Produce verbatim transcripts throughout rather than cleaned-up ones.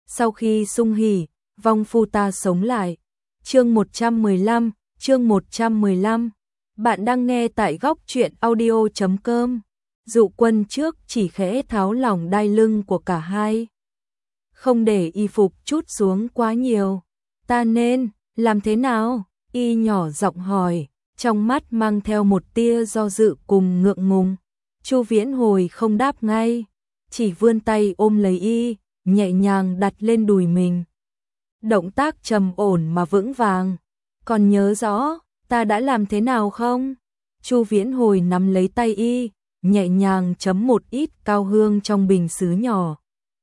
sau khi sung hỉ, vong phu ta sống lại. Chương một trăm mười lăm, chương một trăm mười lăm. Bạn đang nghe tại góc truyện audio chấm com. Dụ Quân trước chỉ khẽ tháo lỏng đai lưng của cả hai, không để y phục trút xuống quá nhiều. Ta nên làm thế nào? Y nhỏ giọng hỏi, trong mắt mang theo một tia do dự cùng ngượng ngùng. Chu Viễn Hồi không đáp ngay, chỉ vươn tay ôm lấy y, nhẹ nhàng đặt lên đùi mình. Động tác trầm ổn mà vững vàng. Còn nhớ rõ ta đã làm thế nào không? Chu Viễn Hồi nắm lấy tay y, nhẹ nhàng chấm một ít cao hương trong bình sứ nhỏ,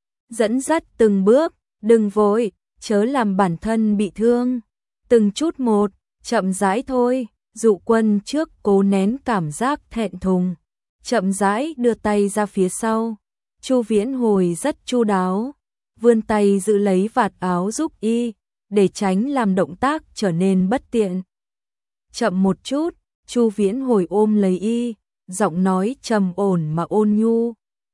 dẫn dắt từng bước, đừng vội, chớ làm bản thân bị thương. Từng chút một, chậm rãi thôi. Dụ Quân trước cố nén cảm giác thẹn thùng, chậm rãi đưa tay ra phía sau. Chu Viễn Hồi rất chu đáo, vươn tay giữ lấy vạt áo giúp y, để tránh làm động tác trở nên bất tiện. Chậm một chút. Chu Viễn Hồi ôm lấy y, giọng nói trầm ổn mà ôn nhu,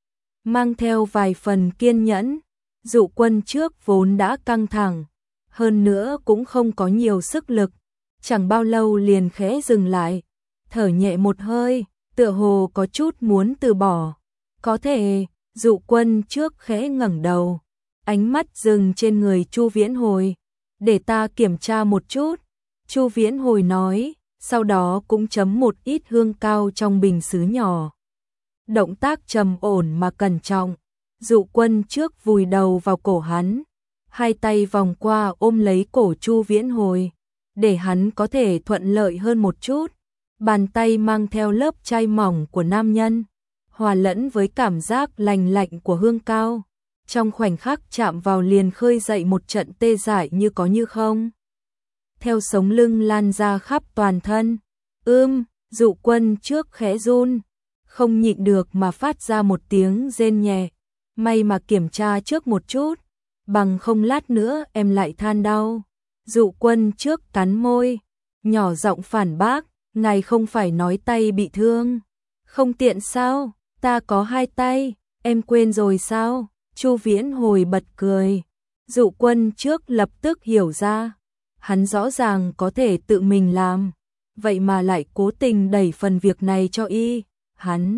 mang theo vài phần kiên nhẫn. Dụ Quân trước vốn đã căng thẳng, hơn nữa cũng không có nhiều sức lực, chẳng bao lâu liền khẽ dừng lại, thở nhẹ một hơi, tựa hồ có chút muốn từ bỏ. Có thể. Dụ Quân trước khẽ ngẩng đầu, ánh mắt dừng trên người Chu Viễn Hồi. Để ta kiểm tra một chút. Chu Viễn Hồi nói, sau đó cũng chấm một ít hương cao trong bình sứ nhỏ. Động tác trầm ổn mà cẩn trọng. Dụ Quân trước vùi đầu vào cổ hắn, hai tay vòng qua ôm lấy cổ Chu Viễn Hồi, để hắn có thể thuận lợi hơn một chút. Bàn tay mang theo lớp chai mỏng của nam nhân, hòa lẫn với cảm giác lành lạnh của hương cao, trong khoảnh khắc chạm vào liền khơi dậy một trận tê dại như có như không, theo sống lưng lan ra khắp toàn thân. Ưm. Dụ Quân trước khẽ run, không nhịn được mà phát ra một tiếng rên nhẹ. May mà kiểm tra trước một chút, bằng không lát nữa em lại than đau. Dụ Quân trước cắn môi, nhỏ giọng phản bác, ngài không phải nói tay bị thương không tiện sao? Ta có hai tay, em quên rồi sao? Chu Viễn Hồi bật cười. Dụ Quân trước lập tức hiểu ra, hắn rõ ràng có thể tự mình làm, vậy mà lại cố tình đẩy phần việc này cho y. Hắn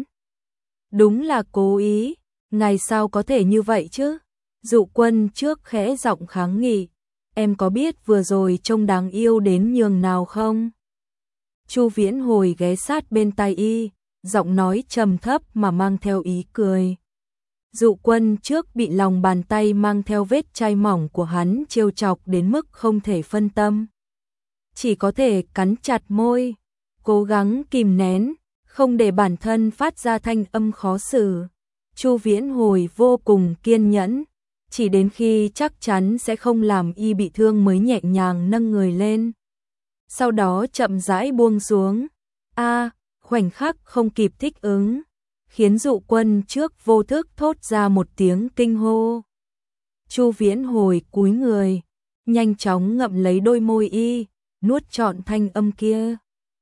đúng là cố ý, ngài sao có thể như vậy chứ? Dụ Quân trước khẽ giọng kháng nghị, em có biết vừa rồi trông đáng yêu đến nhường nào không? Chu Viễn Hồi ghé sát bên tai y, giọng nói trầm thấp mà mang theo ý cười. Dụ Quân trước bị lòng bàn tay mang theo vết chai mỏng của hắn trêu chọc đến mức không thể phân tâm, chỉ có thể cắn chặt môi, cố gắng kìm nén, không để bản thân phát ra thanh âm khó xử. Chu Viễn Hồi vô cùng kiên nhẫn, chỉ đến khi chắc chắn sẽ không làm y bị thương mới nhẹ nhàng nâng người lên, sau đó chậm rãi buông xuống. A, à, khoảnh khắc không kịp thích ứng, khiến Dụ Quân trước vô thức thốt ra một tiếng kinh hô. Chu Viễn Hồi cúi người, nhanh chóng ngậm lấy đôi môi y, nuốt trọn thanh âm kia,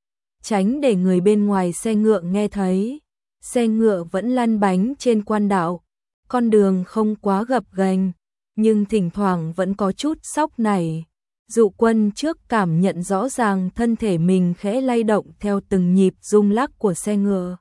tránh để người bên ngoài xe ngựa nghe thấy. Xe ngựa vẫn lăn bánh trên quan đạo, con đường không quá gập ghềnh, nhưng thỉnh thoảng vẫn có chút sóc nảy. Dụ Quân trước cảm nhận rõ ràng thân thể mình khẽ lay động theo từng nhịp rung lắc của xe ngựa.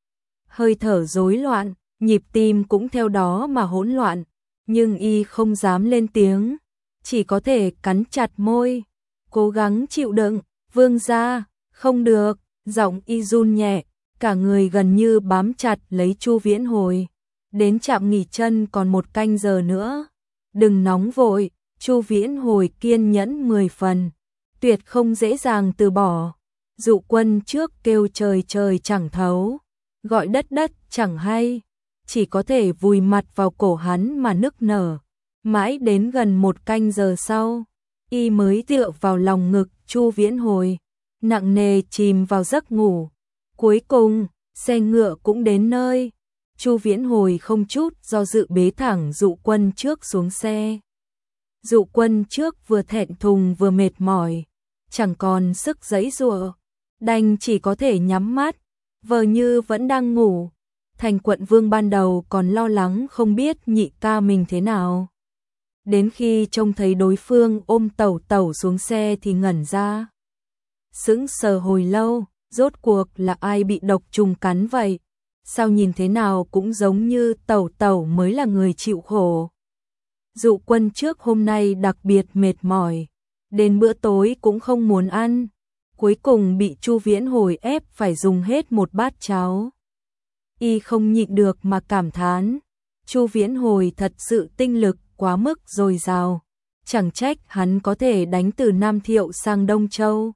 Hơi thở rối loạn, nhịp tim cũng theo đó mà hỗn loạn, nhưng y không dám lên tiếng, chỉ có thể cắn chặt môi, cố gắng chịu đựng. Vương gia, không được. Giọng y run nhẹ, cả người gần như bám chặt lấy Chu Viễn Hồi. Đến trạm nghỉ chân còn một canh giờ nữa. Đừng nóng vội. Chu Viễn Hồi kiên nhẫn mười phần, tuyệt không dễ dàng từ bỏ. Dụ Quân trước kêu trời trời chẳng thấu, gọi đất đất chẳng hay, chỉ có thể vùi mặt vào cổ hắn mà nức nở. Mãi đến gần một canh giờ sau, y mới tựa vào lòng ngực Chu Viễn Hồi, nặng nề chìm vào giấc ngủ. Cuối cùng, xe ngựa cũng đến nơi. Chu Viễn Hồi không chút do dự bế thẳng Dụ Quân trước xuống xe. Dụ Quân trước vừa thẹn thùng vừa mệt mỏi, chẳng còn sức giãy giụa, đành chỉ có thể nhắm mắt, vờ như vẫn đang ngủ. Thành Quận Vương ban đầu còn lo lắng không biết nhị ca mình thế nào, đến khi trông thấy đối phương ôm Tẩu Tẩu xuống xe thì ngẩn ra. Sững sờ hồi lâu, rốt cuộc là ai bị độc trùng cắn vậy? Sao nhìn thế nào cũng giống như Tẩu Tẩu mới là người chịu khổ. Dụ Quân trước hôm nay đặc biệt mệt mỏi, đến bữa tối cũng không muốn ăn, cuối cùng bị Chu Viễn Hồi ép phải dùng hết một bát cháo. Y không nhịn được mà cảm thán, Chu Viễn Hồi thật sự tinh lực quá mức dồi dào, chẳng trách hắn có thể đánh từ Nam Thiệu sang Đông Châu.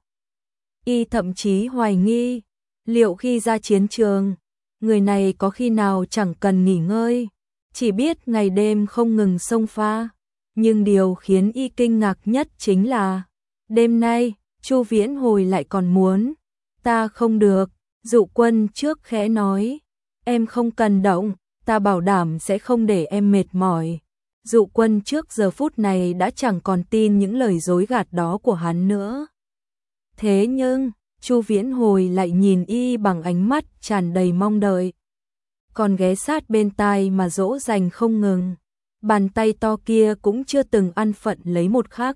Y thậm chí hoài nghi, liệu khi ra chiến trường, người này có khi nào chẳng cần nghỉ ngơi, chỉ biết ngày đêm không ngừng xông pha. Nhưng điều khiến Y kinh ngạc nhất chính là, đêm nay, Chu Viễn Hồi lại còn muốn. Ta không được, Dụ Quân trước khẽ nói, em không cần động, ta bảo đảm sẽ không để em mệt mỏi. Dụ Quân trước giờ phút này đã chẳng còn tin những lời dối gạt đó của hắn nữa. Thế nhưng, Chu Viễn Hồi lại nhìn Y bằng ánh mắt tràn đầy mong đợi, còn ghé sát bên tai mà dỗ dành không ngừng. Bàn tay to kia cũng chưa từng ăn phận lấy một khắc.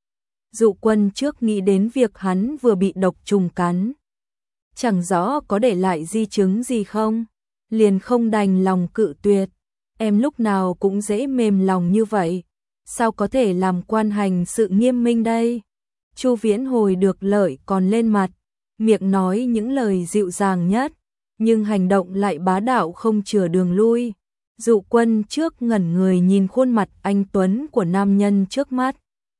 Dụ Quân trước nghĩ đến việc hắn vừa bị độc trùng cắn, chẳng rõ có để lại di chứng gì không, liền không đành lòng cự tuyệt. Em lúc nào cũng dễ mềm lòng như vậy, sao có thể làm quan hành sự nghiêm minh đây? Chu Viễn Hồi được lợi còn lên mặt, miệng nói những lời dịu dàng nhất, nhưng hành động lại bá đạo không chừa đường lui. Dụ Quân trước ngẩn người nhìn khuôn mặt anh tuấn của nam nhân trước mắt,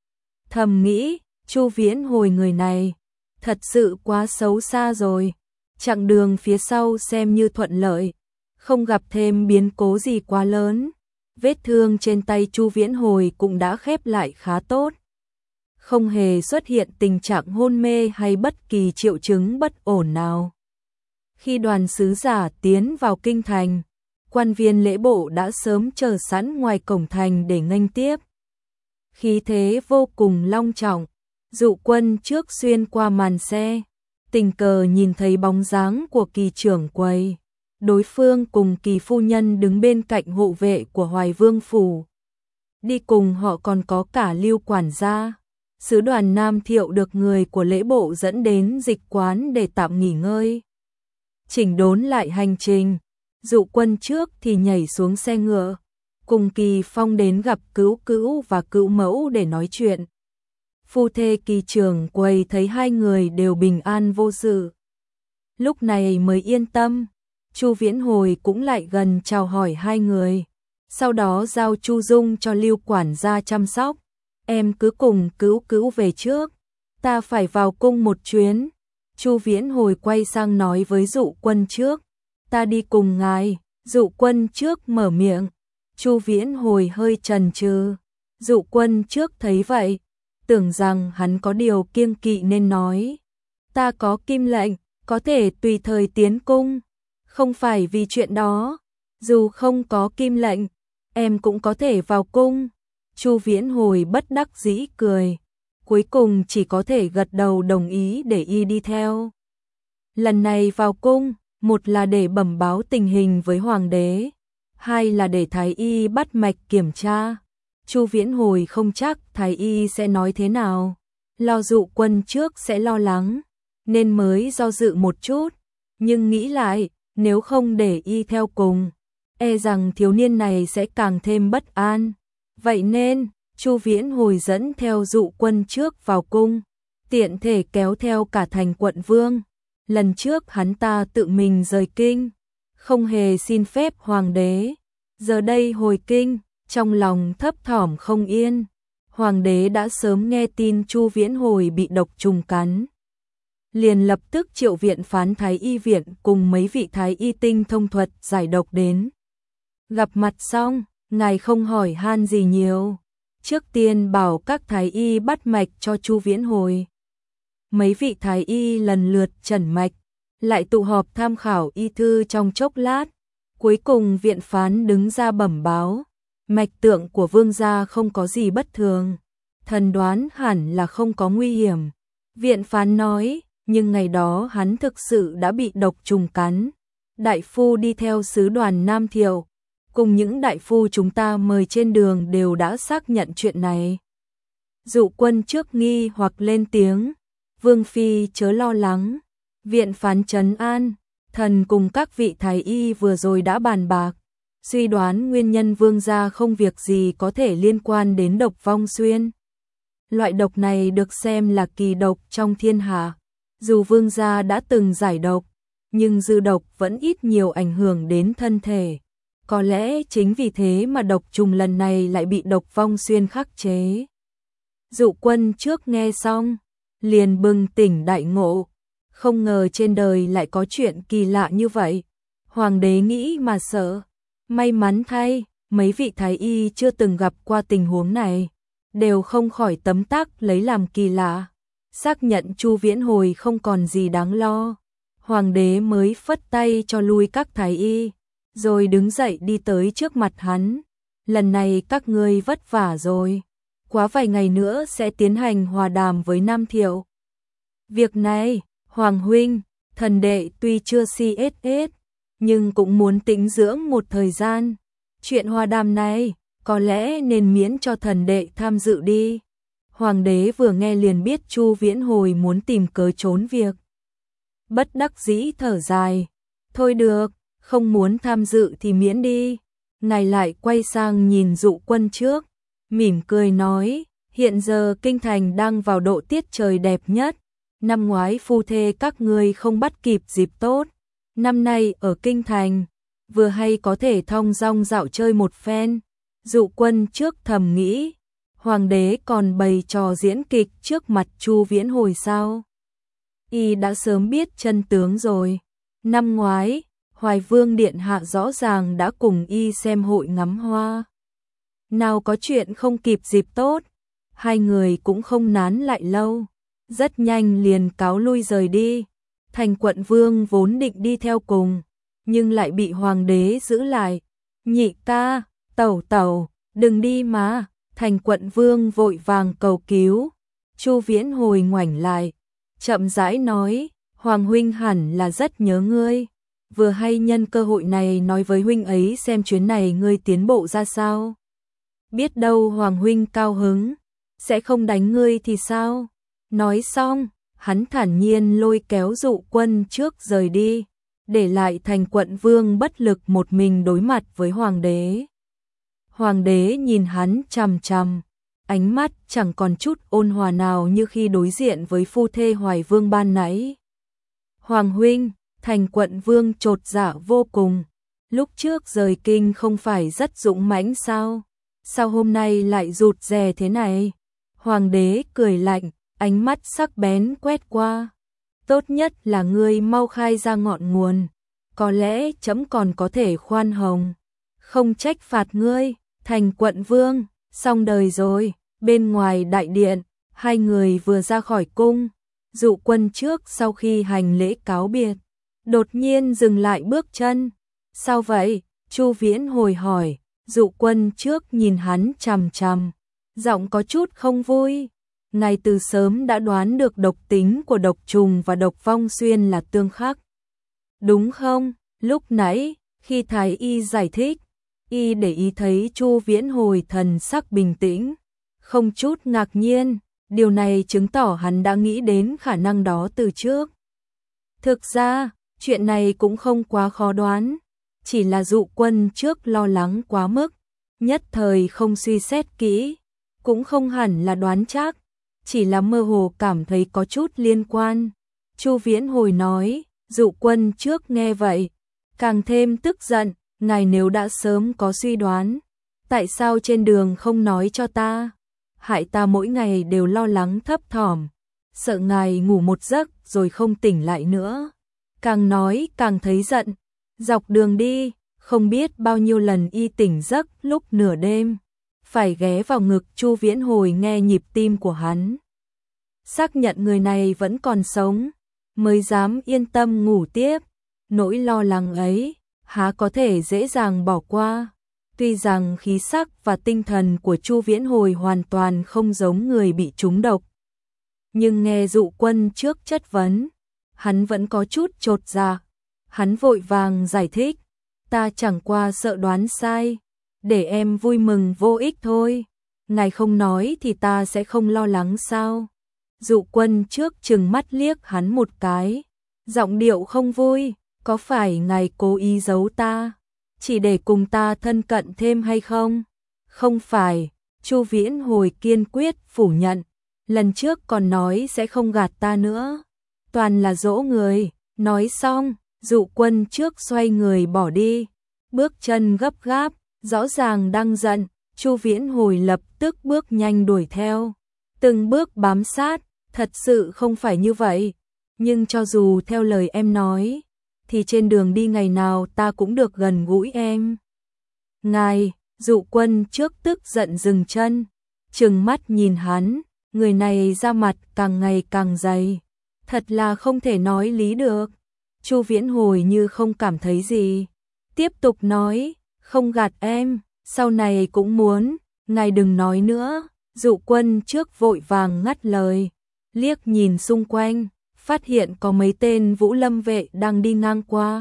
thầm nghĩ, Chu Viễn Hồi người này thật sự quá xấu xa rồi. Chặng đường phía sau xem như thuận lợi, không gặp thêm biến cố gì quá lớn. Vết thương trên tay Chu Viễn Hồi cũng đã khép lại khá tốt, không hề xuất hiện tình trạng hôn mê hay bất kỳ triệu chứng bất ổn nào. Khi đoàn sứ giả tiến vào kinh thành, quan viên lễ bộ đã sớm chờ sẵn ngoài cổng thành để nghênh tiếp. Khí thế vô cùng long trọng. Dụ Quân trước xuyên qua màn xe, tình cờ nhìn thấy bóng dáng của Kỳ trưởng quầy. Đối phương cùng Kỳ phu nhân đứng bên cạnh hộ vệ của Hoài Vương phủ. Đi cùng họ còn có cả Lưu quản gia. Sứ đoàn Nam Thiệu được người của lễ bộ dẫn đến dịch quán để tạm nghỉ ngơi, chỉnh đốn lại hành trình. Dụ Quân trước thì nhảy xuống xe ngựa, cùng Kỳ Phong đến gặp Cữu Cữu và Cữu Mẫu để nói chuyện. Phu thê Kỳ trưởng quầy thấy hai người đều bình an vô sự, lúc này mới yên tâm. Chu Viễn Hồi cũng lại gần chào hỏi hai người, sau đó giao Chu Dung cho Lưu quản gia chăm sóc. Em cứ cùng Cữu Cữu về trước, ta phải vào cung một chuyến. Chu Viễn Hồi quay sang nói với Dụ Quân trước, ta đi cùng ngài. Dụ Quân trước mở miệng, Chu Viễn Hồi hơi chần chừ. Dụ Quân trước thấy vậy, tưởng rằng hắn có điều kiêng kỵ nên nói, ta có kim lệnh, có thể tùy thời tiến cung. Không phải vì chuyện đó, dù không có kim lệnh, em cũng có thể vào cung. Chu Viễn Hồi bất đắc dĩ cười, cuối cùng chỉ có thể gật đầu đồng ý để Y đi theo. Lần này vào cung, một là để bẩm báo tình hình với hoàng đế, hai là để thái y bắt mạch kiểm tra. Chu Viễn Hồi không chắc thái y sẽ nói thế nào, lo Dụ Quân trước sẽ lo lắng, nên mới do dự một chút, nhưng nghĩ lại, nếu không để Y theo cùng, e rằng thiếu niên này sẽ càng thêm bất an. Vậy nên, Chu Viễn Hồi dẫn theo Dụ Quân trước vào cung, tiện thể kéo theo cả thành quận vương. Lần trước hắn ta tự mình rời kinh, không hề xin phép hoàng đế. Giờ đây hồi kinh, trong lòng thấp thỏm không yên. Hoàng đế đã sớm nghe tin Chu Viễn Hồi bị độc trùng cắn, liền lập tức triệu viện phán thái y viện cùng mấy vị thái y tinh thông thuật giải độc đến. Gặp mặt xong, ngài không hỏi han gì nhiều, trước tiên bảo các thái y bắt mạch cho Chu Viễn Hồi. Mấy vị thái y lần lượt chẩn mạch, lại tụ họp tham khảo y thư trong chốc lát. Cuối cùng viện phán đứng ra bẩm báo, mạch tượng của vương gia không có gì bất thường, thần đoán hẳn là không có nguy hiểm. Viện phán nói, nhưng ngày đó hắn thực sự đã bị độc trùng cắn. Đại phu đi theo sứ đoàn Nam Thiệu, cùng những đại phu chúng ta mời trên đường đều đã xác nhận chuyện này. Dụ Quân trước nghi hoặc lên tiếng, Vương phi chớ lo lắng, viện phán trấn an, thần cùng các vị thái y vừa rồi đã bàn bạc, suy đoán nguyên nhân vương gia không việc gì có thể liên quan đến độc vong xuyên. Loại độc này được xem là kỳ độc trong thiên hạ, dù vương gia đã từng giải độc, nhưng dư độc vẫn ít nhiều ảnh hưởng đến thân thể. Có lẽ chính vì thế mà độc trùng lần này lại bị độc vong xuyên khắc chế. Dụ Quân trước nghe xong, liền bừng tỉnh đại ngộ, không ngờ trên đời lại có chuyện kỳ lạ như vậy. Hoàng đế nghĩ mà sợ, may mắn thay, mấy vị thái y chưa từng gặp qua tình huống này, đều không khỏi tấm tắc lấy làm kỳ lạ. Xác nhận Chu Viễn Hồi không còn gì đáng lo, hoàng đế mới phất tay cho lui các thái y, rồi đứng dậy đi tới trước mặt hắn. Lần này các ngươi vất vả rồi, quá vài ngày nữa sẽ tiến hành hòa đàm với Nam Thiệu. Việc này, Hoàng huynh, thần đệ tuy chưa si ết ết, nhưng cũng muốn tĩnh dưỡng một thời gian. Chuyện hòa đàm này, có lẽ nên miễn cho thần đệ tham dự đi. Hoàng đế vừa nghe liền biết Chu Viễn Hồi muốn tìm cớ trốn việc. Bất đắc dĩ thở dài, thôi được, không muốn tham dự thì miễn đi. Ngài lại quay sang nhìn Dụ Quân trước, mỉm cười nói, hiện giờ kinh thành đang vào độ tiết trời đẹp nhất. Năm ngoái phu thê các ngươi không bắt kịp dịp tốt, năm nay ở kinh thành, vừa hay có thể thong dong dạo chơi một phen. Dụ Quân trước thầm nghĩ, hoàng đế còn bày trò diễn kịch trước mặt Chu Viễn Hồi sao? Y đã sớm biết chân tướng rồi. Năm ngoái, Hoài Vương Điện Hạ rõ ràng đã cùng Y xem hội ngắm hoa. Nào có chuyện không kịp dịp tốt, hai người cũng không nán lại lâu, rất nhanh liền cáo lui rời đi. Thành Quận Vương vốn định đi theo cùng, nhưng lại bị hoàng đế giữ lại. Nhị ca, tẩu tẩu, đừng đi mà. Thành Quận Vương vội vàng cầu cứu. Chu Viễn Hồi ngoảnh lại, chậm rãi nói, Hoàng huynh hẳn là rất nhớ ngươi, vừa hay nhân cơ hội này nói với huynh ấy xem chuyến này ngươi tiến bộ ra sao. Biết đâu Hoàng huynh cao hứng, sẽ không đánh ngươi thì sao? Nói xong, hắn thản nhiên lôi kéo Dụ Quân trước rời đi, để lại Thành Quận Vương bất lực một mình đối mặt với hoàng đế. Hoàng đế nhìn hắn chằm chằm, ánh mắt chẳng còn chút ôn hòa nào như khi đối diện với phu thê Hoài Vương ban nãy. Hoàng huynh, Thành Quận Vương chột dạ vô cùng, lúc trước rời kinh không phải rất dũng mãnh sao? Sao hôm nay lại rụt rè thế này? Hoàng đế cười lạnh, ánh mắt sắc bén quét qua. Tốt nhất là ngươi mau khai ra ngọn nguồn, có lẽ chấm còn có thể khoan hồng, không trách phạt ngươi. Thành Quận Vương, xong đời rồi. Bên ngoài đại điện, hai người vừa ra khỏi cung, Dụ Quân trước sau khi hành lễ cáo biệt, đột nhiên dừng lại bước chân. Sao vậy? Chu Viễn Hồi hỏi. Dụ Quân trước nhìn hắn chằm chằm, giọng có chút không vui. Ngài từ sớm đã đoán được độc tính của độc trùng và độc vong xuyên là tương khắc, đúng không? Lúc nãy, khi thái y giải thích, y để ý thấy Chu Viễn Hồi thần sắc bình tĩnh, không chút ngạc nhiên, điều này chứng tỏ hắn đã nghĩ đến khả năng đó từ trước. Thực ra, chuyện này cũng không quá khó đoán, chỉ là Dụ Quân trước lo lắng quá mức, nhất thời không suy xét kỹ, cũng không hẳn là đoán chắc, chỉ là mơ hồ cảm thấy có chút liên quan. Chu Viễn Hồi nói. Dụ Quân trước nghe vậy, càng thêm tức giận, ngài nếu đã sớm có suy đoán, tại sao trên đường không nói cho ta? Hại ta mỗi ngày đều lo lắng thấp thỏm, sợ ngài ngủ một giấc rồi không tỉnh lại nữa. Càng nói càng thấy giận, dọc đường đi, không biết bao nhiêu lần y tỉnh giấc lúc nửa đêm, phải ghé vào ngực Chu Viễn Hồi nghe nhịp tim của hắn. Xác nhận người này vẫn còn sống, mới dám yên tâm ngủ tiếp. Nỗi lo lắng ấy, há có thể dễ dàng bỏ qua. Tuy rằng khí sắc và tinh thần của Chu Viễn Hồi hoàn toàn không giống người bị trúng độc, nhưng nghe Dụ Quân trước chất vấn, hắn vẫn có chút chột dạ. Hắn vội vàng giải thích, ta chẳng qua sợ đoán sai, để em vui mừng vô ích thôi. Ngài không nói thì ta sẽ không lo lắng sao? Dụ Quân trước trừng mắt liếc hắn một cái, giọng điệu không vui, có phải ngài cố ý giấu ta, chỉ để cùng ta thân cận thêm hay không? Không phải, Chu Viễn Hồi kiên quyết phủ nhận, lần trước còn nói sẽ không gạt ta nữa, toàn là dỗ người. Nói xong, Dụ Quân trước xoay người bỏ đi, bước chân gấp gáp, rõ ràng đang giận. Chu Viễn Hồi lập tức bước nhanh đuổi theo, từng bước bám sát, thật sự không phải như vậy, nhưng cho dù theo lời em nói, thì trên đường đi ngày nào ta cũng được gần gũi em. Ngài, Dụ Quân trước tức giận dừng chân, trừng mắt nhìn hắn, người này da mặt càng ngày càng dày, thật là không thể nói lý được. Chu Viễn Hồi như không cảm thấy gì, tiếp tục nói, không gạt em, sau này cũng muốn, ngài đừng nói nữa. Dụ Quân trước vội vàng ngắt lời, liếc nhìn xung quanh, phát hiện có mấy tên Vũ Lâm vệ đang đi ngang qua.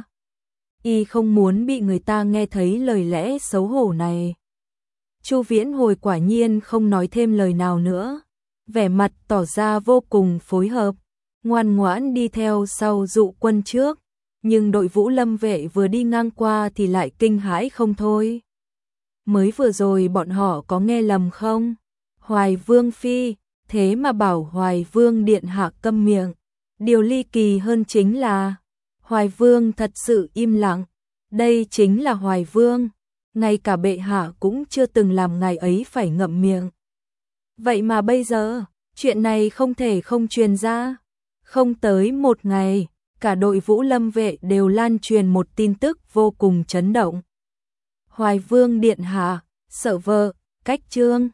Y không muốn bị người ta nghe thấy lời lẽ xấu hổ này. Chu Viễn Hồi quả nhiên không nói thêm lời nào nữa, vẻ mặt tỏ ra vô cùng phối hợp, ngoan ngoãn đi theo sau Dụ Quân trước, nhưng đội Vũ Lâm vệ vừa đi ngang qua thì lại kinh hãi không thôi. Mới vừa rồi bọn họ có nghe lầm không? Hoài Vương phi, thế mà bảo Hoài Vương điện hạ câm miệng. Điều ly kỳ hơn chính là Hoài Vương thật sự im lặng. Đây chính là Hoài Vương, ngay cả bệ hạ cũng chưa từng làm ngài ấy phải ngậm miệng. Vậy mà bây giờ, chuyện này không thể không truyền ra. Không tới một ngày, cả đội Vũ Lâm vệ đều lan truyền một tin tức vô cùng chấn động. Hoài Vương điện hạ, sợ vợ, cách chương.